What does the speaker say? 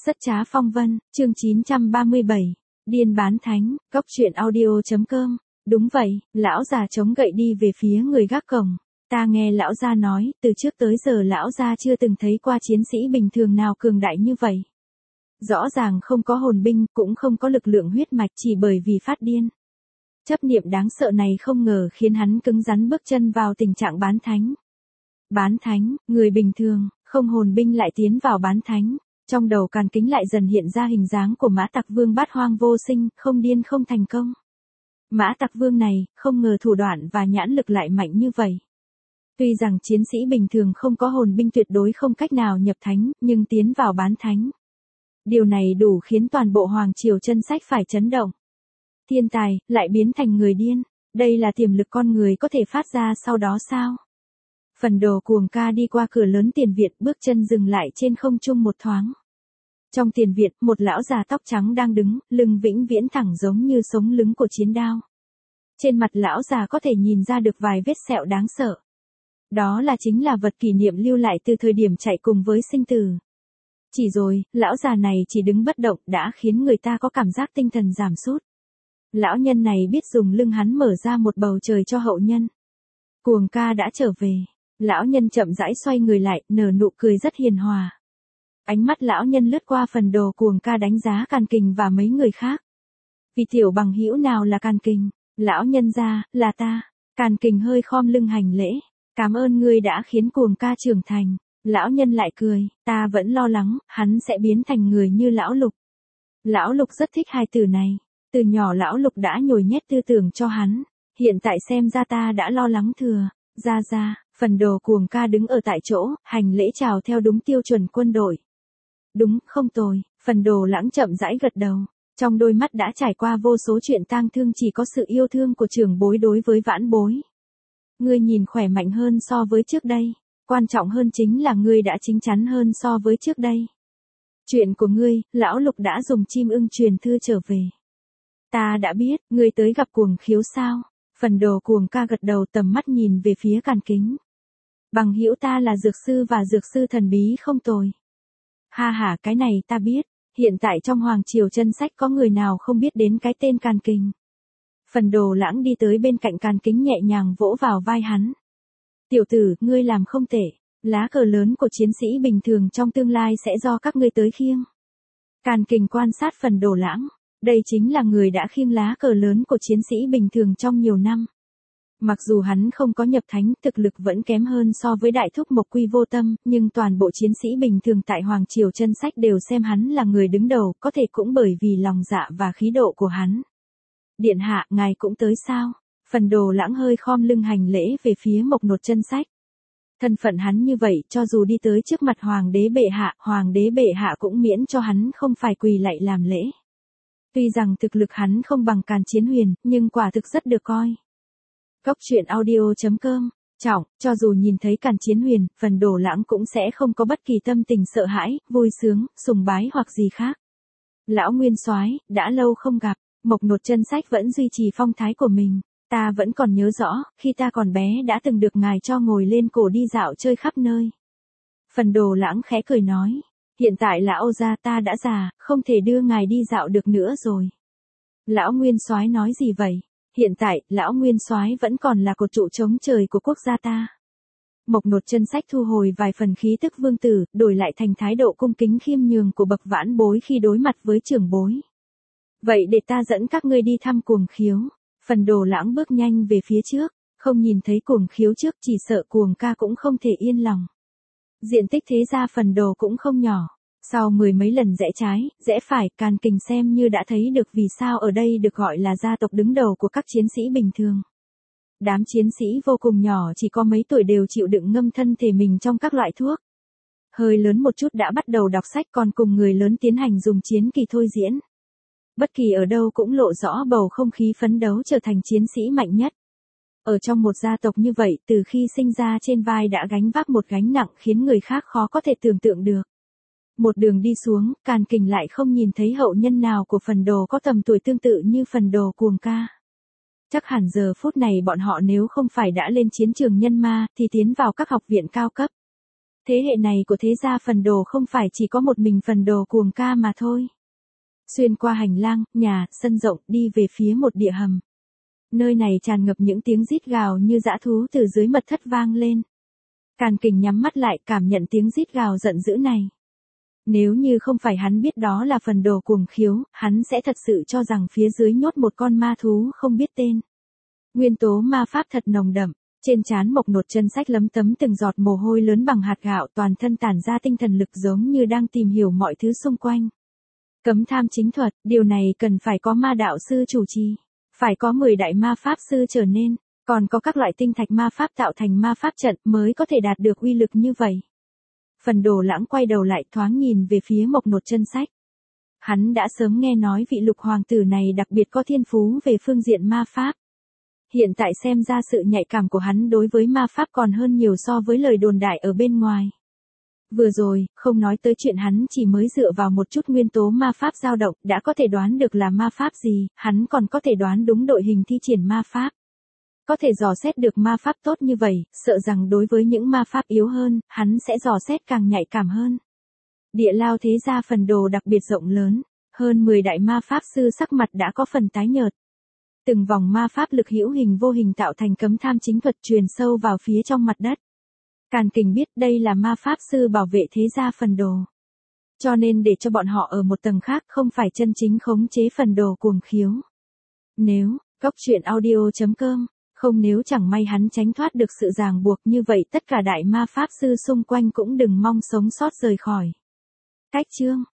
Rất trá phong vân, chương 937, điên bán thánh, góc truyện audio.com. Đúng vậy, lão già chống gậy đi về phía người gác cổng. Ta nghe lão gia nói, từ trước tới giờ lão gia chưa từng thấy qua chiến sĩ bình thường nào cường đại như vậy. Rõ ràng không có hồn binh, cũng không có lực lượng huyết mạch chỉ bởi vì phát điên. Chấp niệm đáng sợ này không ngờ khiến hắn cứng rắn bước chân vào tình trạng bán thánh. Bán thánh, người bình thường, không hồn binh lại tiến vào bán thánh. Trong đầu Càn Kính lại dần hiện ra hình dáng của Mã Tặc Vương bát hoang vô sinh, không điên không thành công. Mã Tặc Vương này, không ngờ thủ đoạn và nhãn lực lại mạnh như vậy. Tuy rằng chiến sĩ bình thường không có hồn binh tuyệt đối không cách nào nhập thánh, nhưng tiến vào bán thánh. Điều này đủ khiến toàn bộ Hoàng Triều Chân Sách phải chấn động. Thiên tài, lại biến thành người điên. Đây là tiềm lực con người có thể phát ra sau đó sao? Phần Đồ Cuồng Ca đi qua cửa lớn tiền viện, bước chân dừng lại trên không trung một thoáng. Trong tiền viện, một lão già tóc trắng đang đứng, lưng vĩnh viễn thẳng giống như sống lưng của chiến đao. Trên mặt lão già có thể nhìn ra được vài vết sẹo đáng sợ. Đó chính là vật kỷ niệm lưu lại từ thời điểm chạy cùng với sinh tử. Chỉ rồi, lão già này chỉ đứng bất động đã khiến người ta có cảm giác tinh thần giảm sút. Lão nhân này biết dùng lưng hắn mở ra một bầu trời cho hậu nhân. Cuồng Ca đã trở về. Lão nhân chậm rãi xoay người lại, nở nụ cười rất hiền hòa. Ánh mắt lão nhân lướt qua Phần Đồ Cuồng Ca đánh giá Càn Kình và mấy người khác. Vì tiểu bằng hữu nào là Càn Kình? Lão nhân ra, là ta. Càn Kình hơi khom lưng hành lễ. Cảm ơn ngươi đã khiến Cuồng Ca trưởng thành. Lão nhân lại cười, ta vẫn lo lắng, hắn sẽ biến thành người như Lão Lục. Lão Lục rất thích hai từ này. Từ nhỏ Lão Lục đã nhồi nhét tư tưởng cho hắn. Hiện tại xem ra ta đã lo lắng thừa. Ra. Phần Đồ Cuồng Ca đứng ở tại chỗ, hành lễ chào theo đúng tiêu chuẩn quân đội. Đúng, không tồi, Phần Đồ Lãng chậm rãi gật đầu. Trong đôi mắt đã trải qua vô số chuyện tang thương chỉ có sự yêu thương của trưởng bối đối với vãn bối. Ngươi nhìn khỏe mạnh hơn so với trước đây. Quan trọng hơn chính là ngươi đã chín chắn hơn so với trước đây. Chuyện của ngươi, Lão Lục đã dùng chim ưng truyền thư trở về. Ta đã biết, ngươi tới gặp Cuồng Khiếu sao? Phần Đồ Cuồng Ca gật đầu, tầm mắt nhìn về phía Càn Kính. Bằng hữu ta là dược sư và dược sư thần bí không tồi. Ha, cái này ta biết, hiện tại trong Hoàng Triều Chân Sách có người nào không biết đến cái tên Càn Kình. Phần Đồ Lãng đi tới bên cạnh Càn Kính nhẹ nhàng vỗ vào vai hắn. Tiểu tử, ngươi làm không tệ, lá cờ lớn của chiến sĩ bình thường trong tương lai sẽ do các ngươi tới khiêng. Càn Kình quan sát Phần Đồ Lãng, đây chính là người đã khiêng lá cờ lớn của chiến sĩ bình thường trong nhiều năm. Mặc dù hắn không có nhập thánh, thực lực vẫn kém hơn so với đại thúc Mộc Quy Vô Tâm, nhưng toàn bộ chiến sĩ bình thường tại Hoàng Triều Chân Sách đều xem hắn là người đứng đầu, có thể cũng bởi vì lòng dạ và khí độ của hắn. Điện hạ, ngài cũng tới sao? Phần Đồ Lãng hơi khom lưng hành lễ về phía Mộc Nột Chân Sách. Thân phận hắn như vậy, cho dù đi tới trước mặt Hoàng đế bệ hạ cũng miễn cho hắn không phải quỳ lạy làm lễ. Tuy rằng thực lực hắn không bằng Càn Chiến Huyền, nhưng quả thực rất được coi. Góc truyện audio.com. Trọng, cho dù nhìn thấy Càn Chiến Huyền, Phần Đồ Lãng cũng sẽ không có bất kỳ tâm tình sợ hãi, vui sướng, sùng bái hoặc gì khác. Lão Nguyên Soái, đã lâu không gặp, Mộc Nột Chân Sách vẫn duy trì phong thái của mình. Ta vẫn còn nhớ rõ, khi ta còn bé đã từng được ngài cho ngồi lên cổ đi dạo chơi khắp nơi. Phần Đồ Lãng khẽ cười nói, hiện tại lão gia ta đã già, không thể đưa ngài đi dạo được nữa rồi. Lão Nguyên Soái nói gì vậy? Hiện tại, Lão Nguyên Soái vẫn còn là cột trụ chống trời của quốc gia ta. Mộc Nột Chân Sách thu hồi vài phần khí tức vương tử, đổi lại thành thái độ cung kính khiêm nhường của bậc vãn bối khi đối mặt với trưởng bối. Vậy để ta dẫn các ngươi đi thăm Cuồng Khiếu. Phần Đồ Lãng bước nhanh về phía trước, không nhìn thấy Cuồng Khiếu trước, chỉ sợ Cuồng Ca cũng không thể yên lòng. Diện tích thế gia Phần Đồ cũng không nhỏ. Sau mười mấy lần rẽ trái, rẽ phải, Càn Kình xem như đã thấy được vì sao ở đây được gọi là gia tộc đứng đầu của các chiến sĩ bình thường. Đám chiến sĩ vô cùng nhỏ chỉ có mấy tuổi đều chịu đựng ngâm thân thể mình trong các loại thuốc. Hơi lớn một chút đã bắt đầu đọc sách, còn cùng người lớn tiến hành dùng chiến kỳ thôi diễn. Bất kỳ ở đâu cũng lộ rõ bầu không khí phấn đấu trở thành chiến sĩ mạnh nhất. Ở trong một gia tộc như vậy, từ khi sinh ra trên vai đã gánh vác một gánh nặng khiến người khác khó có thể tưởng tượng được. Một đường đi xuống, Càn Kình lại không nhìn thấy hậu nhân nào của Phần Đồ có tầm tuổi tương tự như Phần Đồ Cuồng Ca. Chắc hẳn giờ phút này bọn họ nếu không phải đã lên chiến trường nhân ma, thì tiến vào các học viện cao cấp. Thế hệ này của thế gia phần đồ không phải chỉ có một mình phần đồ cuồng ca mà thôi. Xuyên qua hành lang, nhà, sân rộng, đi về phía một địa hầm. Nơi này tràn ngập những tiếng rít gào như dã thú từ dưới mật thất vang lên. Càn Kình nhắm mắt lại cảm nhận tiếng rít gào giận dữ này. Nếu như không phải hắn biết đó là phần đồ cuồng khiếu, hắn sẽ thật sự cho rằng phía dưới nhốt một con ma thú không biết tên. Nguyên tố ma pháp thật nồng đậm, trên trán Mộc Nột Chân Sách lấm tấm từng giọt mồ hôi lớn bằng hạt gạo, toàn thân tản ra tinh thần lực giống như đang tìm hiểu mọi thứ xung quanh. Cấm tham chính thuật, điều này cần phải có ma đạo sư chủ trì, phải có 10 đại ma pháp sư trở nên, còn có các loại tinh thạch ma pháp tạo thành ma pháp trận mới có thể đạt được uy lực như vậy. Phần đồ lãng quay đầu lại thoáng nhìn về phía Mộc Nột Chân Sách. Hắn đã sớm nghe nói vị lục hoàng tử này đặc biệt có thiên phú về phương diện ma pháp. Hiện tại xem ra sự nhạy cảm của hắn đối với ma pháp còn hơn nhiều so với lời đồn đại ở bên ngoài. Vừa rồi, không nói tới chuyện hắn chỉ mới dựa vào một chút nguyên tố ma pháp dao động đã có thể đoán được là ma pháp gì, hắn còn có thể đoán đúng đội hình thi triển ma pháp. Có thể dò xét được ma pháp tốt như vậy, sợ rằng đối với những ma pháp yếu hơn, hắn sẽ dò xét càng nhạy cảm hơn. Địa lao thế gia phần đồ đặc biệt rộng lớn, hơn 10 đại ma pháp sư sắc mặt đã có phần tái nhợt. Từng vòng ma pháp lực hữu hình vô hình tạo thành cấm tham chính thuật truyền sâu vào phía trong mặt đất. Càn Kình biết đây là ma pháp sư bảo vệ thế gia phần đồ. Cho nên để cho bọn họ ở một tầng khác không phải chân chính khống chế phần đồ cuồng khiếu. Nếu, coctruyện.audio.com, không nếu chẳng may hắn tránh thoát được sự ràng buộc như vậy tất cả đại ma pháp sư xung quanh cũng đừng mong sống sót rời khỏi. Cách chương